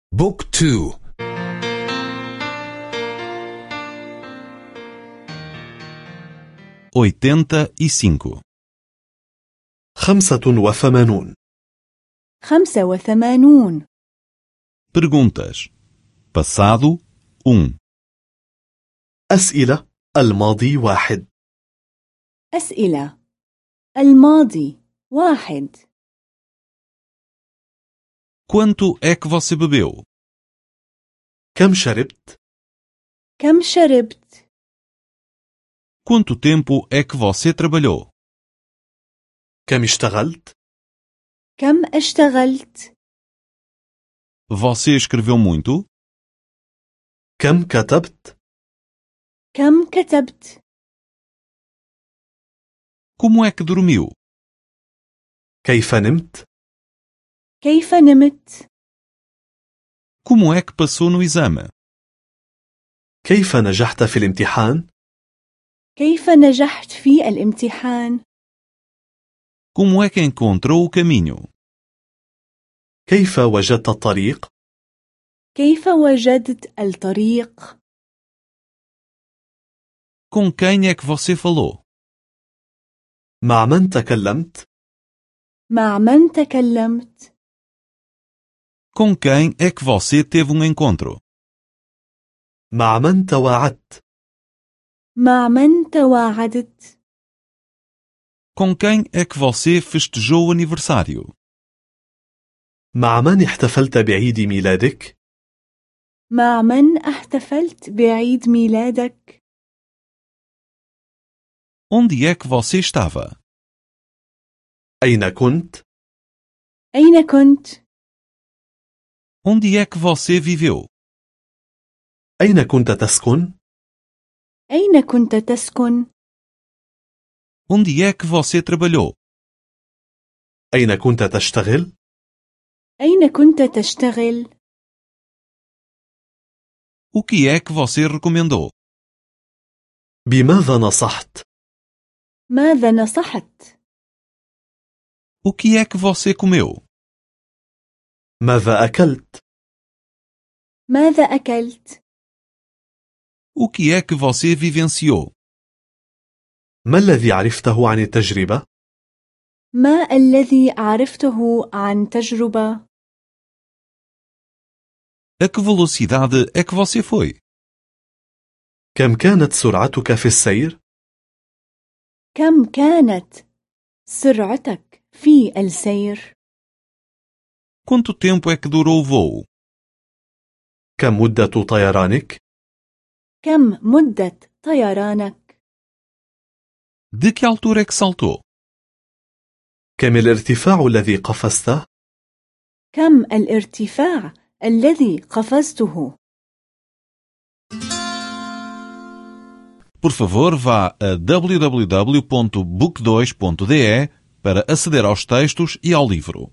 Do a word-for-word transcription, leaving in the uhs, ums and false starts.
بوك تو. oitenta e cinco. خمسة وثمانون. خمسة وثمانون. Perguntas. Passado um. أسئلة الماضي واحد. أسئلة الماضي واحد. Quanto é que você bebeu? كم شربت؟ كم شربت؟ Quanto tempo é que você trabalhou? كم اشتغلت؟ كم اشتغلت؟ Você escreveu muito? كم كتبت؟ كم كتبت؟ Como é que dormiu? كيف نمت؟ كيف نمت؟ Como é que passou no exame? كيف نجحت في الامتحان؟ كيف نجحت في الامتحان؟ Como é que encontrou o caminho? كيف وجدت الطريق؟ كيف وجدت الطريق؟ Com quem é que você falou? مع من تكلمت؟ مع من تكلمت؟ Com quem é que você teve um encontro? مع من تواعدت؟ مع من تواعدت؟ Com quem é que você festejou o aniversário? مع من احتفلت بعيد ميلادك؟ مع من احتفلت بعيد ميلادك؟ Onde é que você estava? أين كنت؟ أين كنت؟ Onde é que você viveu? أين كنت تسكن؟ أين كنت تسكن؟ Onde é que você trabalhou? أين كنت تشتغل؟ أين كنت تشتغل؟ O que é que você recomendou? بماذا نصحت؟ ماذا نصحت؟ O que é que você comeu? ماذا أكلت؟ ماذا أكلت؟ O que é que você vivenciou? ما الذي عرفته عن التجربة؟ ما الذي عرفته عن تجربة؟ A que velocidade é que você foi? كم كانت سرعتك في السير؟ كم كانت سرعتك في السير؟ Quanto tempo é que durou o voo? كم مدة طيرانك؟ كم مدة طيرانك؟ De que altura é que saltou? كم الارتفاع الذي قفزته؟ كم الارتفاع الذي قفزته؟ Por favor, vá a w w w ponto book dois ponto d e para aceder aos textos e ao livro.